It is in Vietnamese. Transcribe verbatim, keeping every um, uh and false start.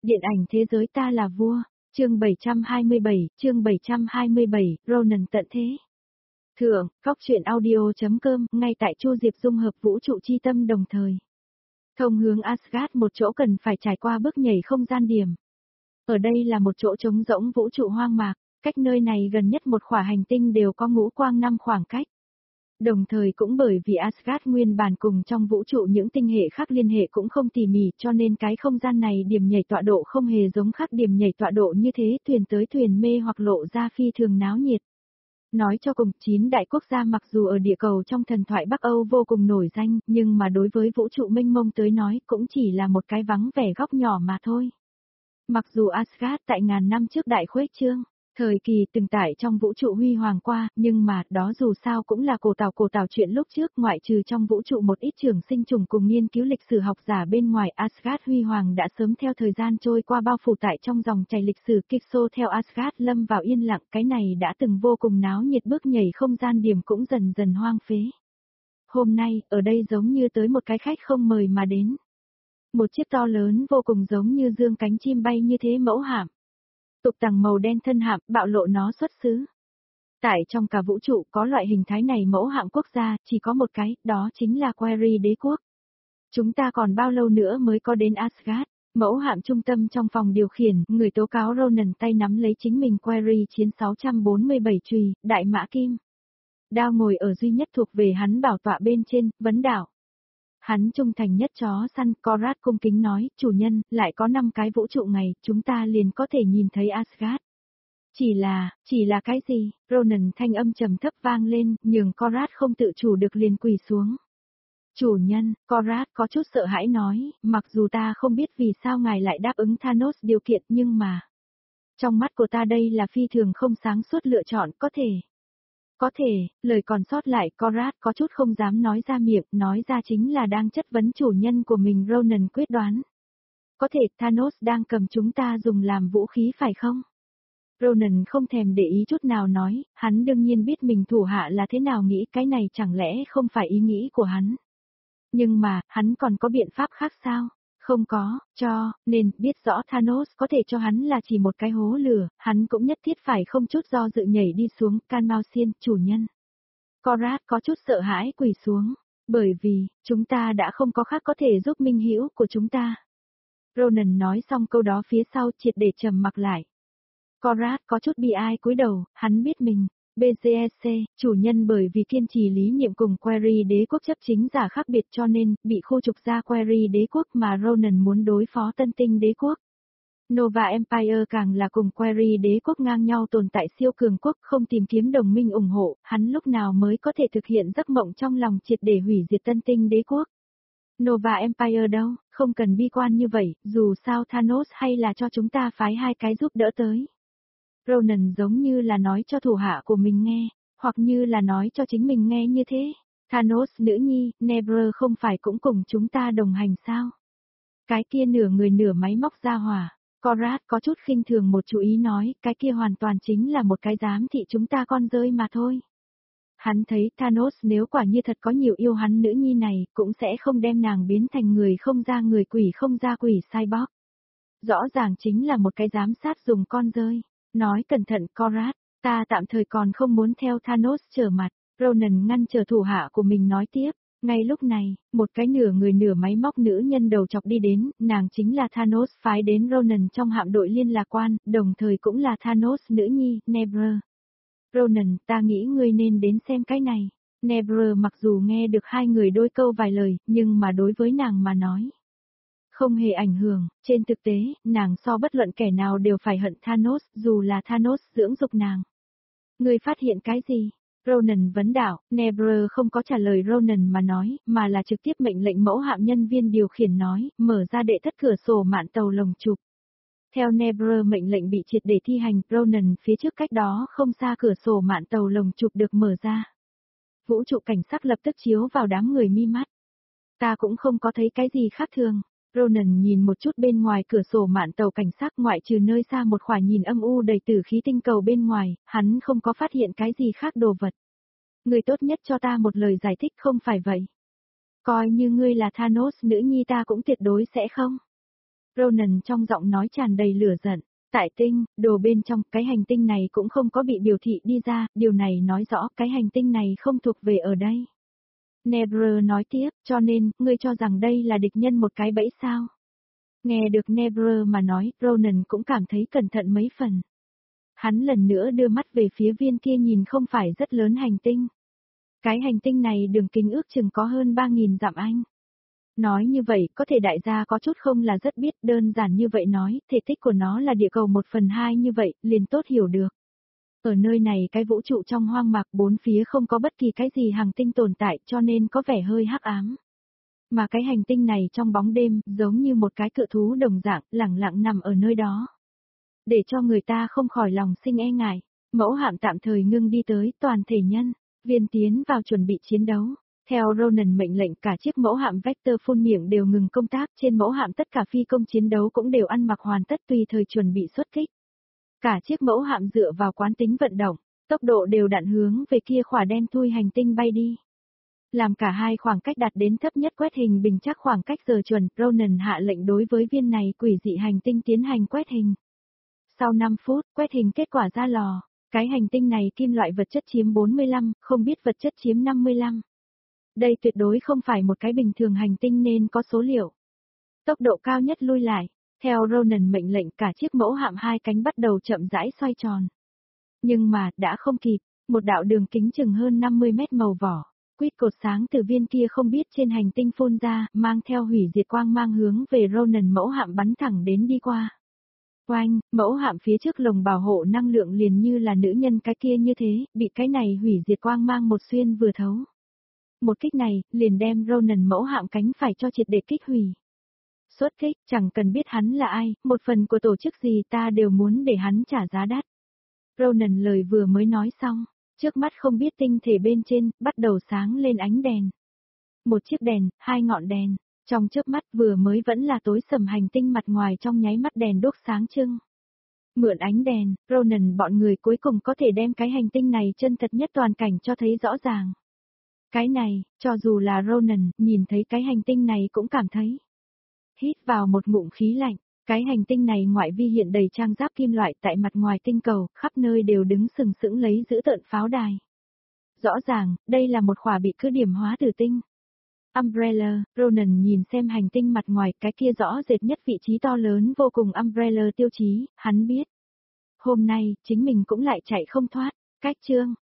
Điện ảnh thế giới ta là vua, chương bảy trăm hai mươi bảy, chương bảy trăm hai mươi bảy, Ronan tận thế. Thượng, Cóc truyện audio.com, ngay tại Chu Diệp dung hợp vũ trụ chi tâm đồng thời. Thông hướng Asgard một chỗ cần phải trải qua bước nhảy không gian điểm. Ở đây là một chỗ trống rỗng vũ trụ hoang mạc, cách nơi này gần nhất một khỏa hành tinh đều có ngũ quang năm khoảng cách. Đồng thời cũng bởi vì Asgard nguyên bản cùng trong vũ trụ những tinh hệ khác liên hệ cũng không tỉ mỉ cho nên cái không gian này điểm nhảy tọa độ không hề giống khác điểm nhảy tọa độ như thế, thuyền tới thuyền mê hoặc lộ ra phi thường náo nhiệt. Nói cho cùng, chín đại quốc gia mặc dù ở địa cầu trong thần thoại Bắc Âu vô cùng nổi danh, nhưng mà đối với vũ trụ mênh mông tới nói cũng chỉ là một cái vắng vẻ góc nhỏ mà thôi. Mặc dù Asgard tại ngàn năm trước đại khuếch trương, thời kỳ từng tải trong vũ trụ huy hoàng qua, nhưng mà đó dù sao cũng là cổ tào cổ tào chuyện lúc trước, ngoại trừ trong vũ trụ một ít trường sinh trùng cùng nghiên cứu lịch sử học giả bên ngoài, Asgard huy hoàng đã sớm theo thời gian trôi qua bao phủ tại trong dòng chảy lịch sử kịch xô theo Asgard lâm vào yên lặng, cái này đã từng vô cùng náo nhiệt bước nhảy không gian điểm cũng dần dần hoang phế. Hôm nay, ở đây giống như tới một cái khách không mời mà đến. Một chiếc to lớn vô cùng giống như dương cánh chim bay như thế mẫu hạm. Tục tằng màu đen thân hạm, bạo lộ nó xuất xứ. Tại trong cả vũ trụ có loại hình thái này mẫu hạm quốc gia, chỉ có một cái, đó chính là Query đế quốc. Chúng ta còn bao lâu nữa mới có đến Asgard? Mẫu hạm trung tâm trong phòng điều khiển, người tố cáo Ronan tay nắm lấy chính mình Query chiến sáu trăm bốn mươi bảy chùy, đại mã kim. Đao ngồi ở duy nhất thuộc về hắn bảo tọa bên trên, vấn đảo. Hắn trung thành nhất chó săn, Conrad cung kính nói, chủ nhân, lại có năm cái vũ trụ ngày, chúng ta liền có thể nhìn thấy Asgard. Chỉ là, chỉ là cái gì? Ronan thanh âm trầm thấp vang lên, nhường Conrad không tự chủ được liền quỳ xuống. Chủ nhân, Conrad có chút sợ hãi nói, mặc dù ta không biết vì sao ngài lại đáp ứng Thanos điều kiện nhưng mà... Trong mắt của ta đây là phi thường không sáng suốt lựa chọn, có thể... Có thể, lời còn sót lại Conrad có chút không dám nói ra miệng, nói ra chính là đang chất vấn chủ nhân của mình Ronan quyết đoán. Có thể Thanos đang cầm chúng ta dùng làm vũ khí phải không? Ronan không thèm để ý chút nào nói, hắn đương nhiên biết mình thủ hạ là thế nào nghĩ, cái này chẳng lẽ không phải ý nghĩ của hắn. Nhưng mà, hắn còn có biện pháp khác sao? Không có, cho, nên, biết rõ Thanos có thể cho hắn là chỉ một cái hố lửa, hắn cũng nhất thiết phải không chút do dự nhảy đi xuống, Can Mao Xiên, chủ nhân. Conrad có chút sợ hãi quỳ xuống, bởi vì, chúng ta đã không có khác có thể giúp minh hữu của chúng ta. Ronan nói xong câu đó phía sau triệt để trầm mặc lại. Conrad có chút bi ai cúi đầu, hắn biết mình. bê giê e xê, chủ nhân bởi vì kiên trì lý niệm cùng Query đế quốc chấp chính giả khác biệt cho nên, bị khu trục ra Query đế quốc mà Ronan muốn đối phó tân tinh đế quốc. Nova Empire càng là cùng Query đế quốc ngang nhau tồn tại siêu cường quốc không tìm kiếm đồng minh ủng hộ, hắn lúc nào mới có thể thực hiện giấc mộng trong lòng triệt để hủy diệt tân tinh đế quốc. Nova Empire đâu, không cần bi quan như vậy, dù sao Thanos hay là cho chúng ta phái hai cái giúp đỡ tới. Ronan giống như là nói cho thủ hạ của mình nghe, hoặc như là nói cho chính mình nghe như thế. Thanos nữ nhi, Nebra không phải cũng cùng chúng ta đồng hành sao? Cái kia nửa người nửa máy móc ra hỏa. Conrad có chút khinh thường một chú ý nói, cái kia hoàn toàn chính là một cái giám thị chúng ta con rơi mà thôi. Hắn thấy Thanos nếu quả như thật có nhiều yêu hắn nữ nhi này, cũng sẽ không đem nàng biến thành người không ra người quỷ không ra quỷ cyborg. Rõ ràng chính là một cái giám sát dùng con rơi. Nói cẩn thận Conrad, ta tạm thời còn không muốn theo Thanos trở mặt. Ronan ngăn chờ thủ hạ của mình nói tiếp. Ngay lúc này, một cái nửa người nửa máy móc nữ nhân đầu chọc đi đến, nàng chính là Thanos phái đến Ronan trong hạm đội liên lạc quan, đồng thời cũng là Thanos nữ nhi, Nebra. Ronan, ta nghĩ ngươi nên đến xem cái này. Nebra mặc dù nghe được hai người đôi câu vài lời, nhưng mà đối với nàng mà nói. Không hề ảnh hưởng, trên thực tế, nàng so bất luận kẻ nào đều phải hận Thanos, dù là Thanos dưỡng dục nàng. Ngươi phát hiện cái gì? Ronan vấn đạo, Nebra không có trả lời Ronan mà nói, mà là trực tiếp mệnh lệnh mẫu hạm nhân viên điều khiển nói, mở ra đệ thất cửa sổ mạn tàu lồng chụp. Theo Nebra mệnh lệnh bị triệt để thi hành, Ronan phía trước cách đó không xa cửa sổ mạn tàu lồng chụp được mở ra. Vũ trụ cảnh sắc lập tức chiếu vào đám người mi mắt. Ta cũng không có thấy cái gì khác thường. Ronan nhìn một chút bên ngoài cửa sổ mạn tàu cảnh sát ngoại trừ nơi xa một khỏa nhìn âm u đầy tử khí tinh cầu bên ngoài, hắn không có phát hiện cái gì khác đồ vật. Người tốt nhất cho ta một lời giải thích không phải vậy. Coi như ngươi là Thanos nữ nhi ta cũng tuyệt đối sẽ không. Ronan trong giọng nói tràn đầy lửa giận. Tại tinh, đồ bên trong, cái hành tinh này cũng không có bị biểu thị đi ra, điều này nói rõ cái hành tinh này không thuộc về ở đây. Nebra nói tiếp, cho nên, ngươi cho rằng đây là địch nhân một cái bẫy sao? Nghe được Nebra mà nói, Ronan cũng cảm thấy cẩn thận mấy phần. Hắn lần nữa đưa mắt về phía viên kia nhìn không phải rất lớn hành tinh. Cái hành tinh này đường kính ước chừng có hơn ba nghìn dặm anh. Nói như vậy, có thể đại gia có chút không là rất biết, đơn giản như vậy nói, thể tích của nó là địa cầu một phần hai như vậy, liền tốt hiểu được. Ở nơi này cái vũ trụ trong hoang mạc bốn phía không có bất kỳ cái gì hành tinh tồn tại cho nên có vẻ hơi hắc ám. Mà cái hành tinh này trong bóng đêm, giống như một cái cự thú đồng dạng, lẳng lặng nằm ở nơi đó. Để cho người ta không khỏi lòng sinh e ngại, mẫu hạm tạm thời ngưng đi tới, toàn thể nhân, viên tiến vào chuẩn bị chiến đấu. Theo Ronan mệnh lệnh cả chiếc mẫu hạm Vector phun miệng đều ngừng công tác, trên mẫu hạm tất cả phi công chiến đấu cũng đều ăn mặc hoàn tất tùy thời chuẩn bị xuất kích. Cả chiếc mẫu hạm dựa vào quán tính vận động, tốc độ đều đặn hướng về kia khỏa đen thui hành tinh bay đi. Làm cả hai khoảng cách đạt đến thấp nhất quét hình bình chắc khoảng cách giờ chuẩn, Ronan hạ lệnh đối với viên này quỷ dị hành tinh tiến hành quét hình. Sau năm phút, quét hình kết quả ra lò, cái hành tinh này kim loại vật chất chiếm bốn mươi lăm, không biết vật chất chiếm năm mươi lăm. Đây tuyệt đối không phải một cái bình thường hành tinh nên có số liệu. Tốc độ cao nhất lui lại, theo Ronan mệnh lệnh cả chiếc mẫu hạm hai cánh bắt đầu chậm rãi xoay tròn. Nhưng mà, đã không kịp, một đạo đường kính chừng hơn năm mươi mét màu vỏ, quýt cột sáng từ viên kia không biết trên hành tinh phun ra, mang theo hủy diệt quang mang hướng về Ronan mẫu hạm bắn thẳng đến đi qua. Oanh, mẫu hạm phía trước lồng bảo hộ năng lượng liền như là nữ nhân cái kia như thế, bị cái này hủy diệt quang mang một xuyên vừa thấu. Một kích này, liền đem Ronan mẫu hạm cánh phải cho triệt để kích hủy. Xuất kích, chẳng cần biết hắn là ai, một phần của tổ chức gì ta đều muốn để hắn trả giá đắt. Ronan lời vừa mới nói xong, trước mắt không biết tinh thể bên trên, bắt đầu sáng lên ánh đèn. Một chiếc đèn, hai ngọn đèn, trong chớp mắt vừa mới vẫn là tối sầm hành tinh mặt ngoài trong nháy mắt đèn đốt sáng trưng. Mượn ánh đèn, Ronan bọn người cuối cùng có thể đem cái hành tinh này chân thật nhất toàn cảnh cho thấy rõ ràng. Cái này, cho dù là Ronan, nhìn thấy cái hành tinh này cũng cảm thấy. Hít vào một ngụm khí lạnh, cái hành tinh này ngoại vi hiện đầy trang giáp kim loại tại mặt ngoài tinh cầu, khắp nơi đều đứng sừng sững lấy giữ tợn pháo đài. Rõ ràng, đây là một khỏa bị cứ điểm hóa tử tinh. Umbrella, Ronan nhìn xem hành tinh mặt ngoài, cái kia rõ rệt nhất vị trí to lớn vô cùng Umbrella tiêu chí, hắn biết. Hôm nay, chính mình cũng lại chạy không thoát, cách chương.